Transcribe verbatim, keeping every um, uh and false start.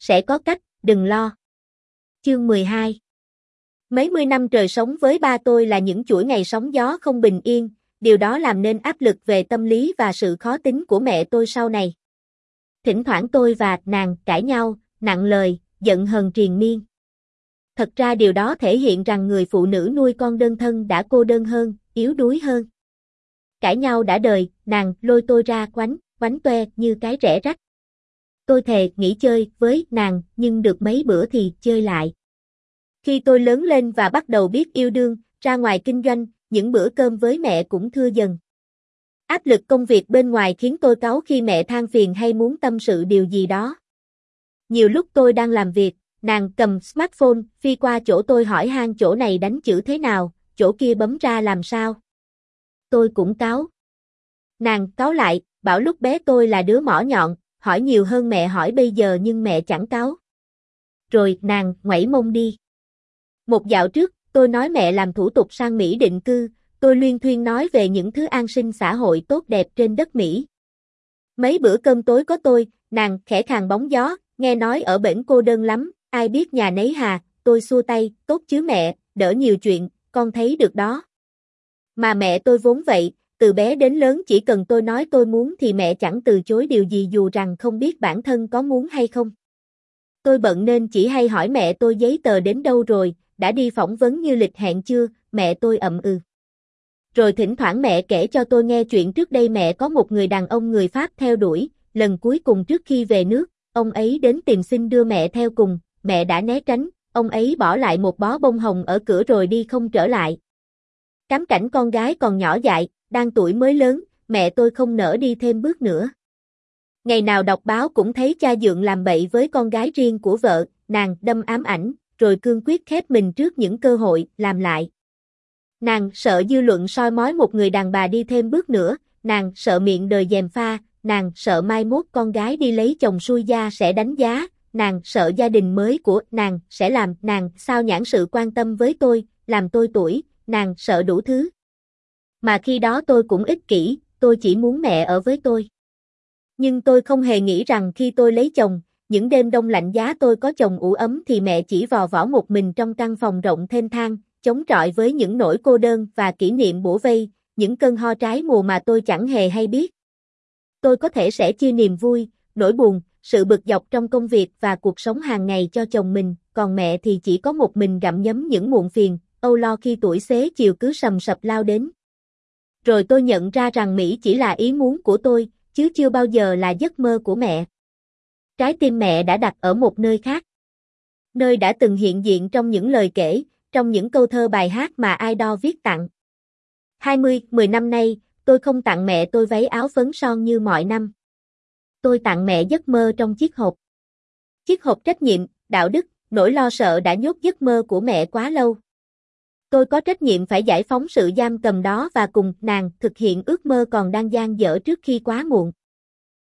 sẽ có cách, đừng lo. Chương mười hai. Mấy mươi năm trời sống với ba tôi là những chuỗi ngày sóng gió không bình yên, điều đó làm nên áp lực về tâm lý và sự khó tính của mẹ tôi sau này. Thỉnh thoảng tôi và nàng cãi nhau, nặng lời, giận hờn triền miên. Thật ra điều đó thể hiện rằng người phụ nữ nuôi con đơn thân đã cô đơn hơn, yếu đuối hơn. Cãi nhau đã đời, nàng lôi tôi ra quánh, quánh toe như cái rẽ rách. Tôi thề nghỉ chơi với nàng, nhưng được mấy bữa thì chơi lại. Khi tôi lớn lên và bắt đầu biết yêu đương, ra ngoài kinh doanh, những bữa cơm với mẹ cũng thưa dần. Áp lực công việc bên ngoài khiến tôi cáu khi mẹ than phiền hay muốn tâm sự điều gì đó. Nhiều lúc tôi đang làm việc, nàng cầm smartphone, phi qua chỗ tôi hỏi han chỗ này đánh chữ thế nào, chỗ kia bấm ra làm sao. Tôi cũng cáu. Nàng cáu lại, bảo lúc bé tôi là đứa mỏ nhọn, hỏi nhiều hơn mẹ hỏi bây giờ nhưng mẹ chẳng cáu. Rồi nàng ngoảy mông đi. Một dạo trước, tôi nói mẹ làm thủ tục sang Mỹ định cư, tôi luyên thuyên nói về những thứ an sinh xã hội tốt đẹp trên đất Mỹ. Mấy bữa cơm tối có tôi, nàng khẽ khàng bóng gió, nghe nói ở bển cô đơn lắm, ai biết nhà nấy hà, tôi xua tay, tốt chứ mẹ, đỡ nhiều chuyện, con thấy được đó. Mà mẹ tôi vốn vậy, từ bé đến lớn chỉ cần tôi nói tôi muốn thì mẹ chẳng từ chối điều gì dù rằng không biết bản thân có muốn hay không. Tôi bận nên chỉ hay hỏi mẹ tôi giấy tờ đến đâu rồi, đã đi phỏng vấn như lịch hẹn chưa, mẹ tôi ậm ừ. Rồi thỉnh thoảng mẹ kể cho tôi nghe chuyện trước đây mẹ có một người đàn ông người Pháp theo đuổi, lần cuối cùng trước khi về nước, ông ấy đến tìm xin đưa mẹ theo cùng, mẹ đã né tránh, ông ấy bỏ lại một bó bông hồng ở cửa rồi đi không trở lại. Cám cảnh con gái còn nhỏ dại, đang tuổi mới lớn, mẹ tôi không nỡ đi thêm bước nữa. Ngày nào đọc báo cũng thấy cha dượng làm bậy với con gái riêng của vợ, nàng đâm ám ảnh, rồi cương quyết khép mình trước những cơ hội làm lại. Nàng sợ dư luận soi mói một người đàn bà đi thêm bước nữa, nàng sợ miệng đời gièm pha, nàng sợ mai mốt con gái đi lấy chồng xui gia sẽ đánh giá, nàng sợ gia đình mới của nàng sẽ làm nàng sao nhãng sự quan tâm với tôi, làm tôi tuổi, nàng sợ đủ thứ. Mà khi đó tôi cũng ích kỷ, tôi chỉ muốn mẹ ở với tôi. Nhưng tôi không hề nghĩ rằng khi tôi lấy chồng, những đêm đông lạnh giá tôi có chồng ủ ấm thì mẹ chỉ vò võ một mình trong căn phòng rộng thênh thang, chống chọi với những nỗi cô đơn và kỷ niệm bủa vây, những cơn ho trái mùa mà tôi chẳng hề hay biết. Tôi có thể sẽ chia niềm vui, nỗi buồn, sự bực dọc trong công việc và cuộc sống hàng ngày cho chồng mình, còn mẹ thì chỉ có một mình gặm nhấm những muộn phiền, âu lo khi tuổi xế chiều cứ sầm sập lao đến. Rồi tôi nhận ra rằng Mỹ chỉ là ý muốn của tôi, chứ chưa bao giờ là giấc mơ của mẹ. Trái tim mẹ đã đặt ở một nơi khác. Nơi đã từng hiện diện trong những lời kể, trong những câu thơ bài hát mà ai đó viết tặng. hai mươi, mười năm nay, tôi không tặng mẹ tôi váy áo phấn son như mọi năm. Tôi tặng mẹ giấc mơ trong chiếc hộp. Chiếc hộp trách nhiệm, đạo đức, nỗi lo sợ đã nhốt giấc mơ của mẹ quá lâu. Tôi có trách nhiệm phải giải phóng sự giam cầm đó và cùng nàng thực hiện ước mơ còn đang dang dở trước khi quá muộn.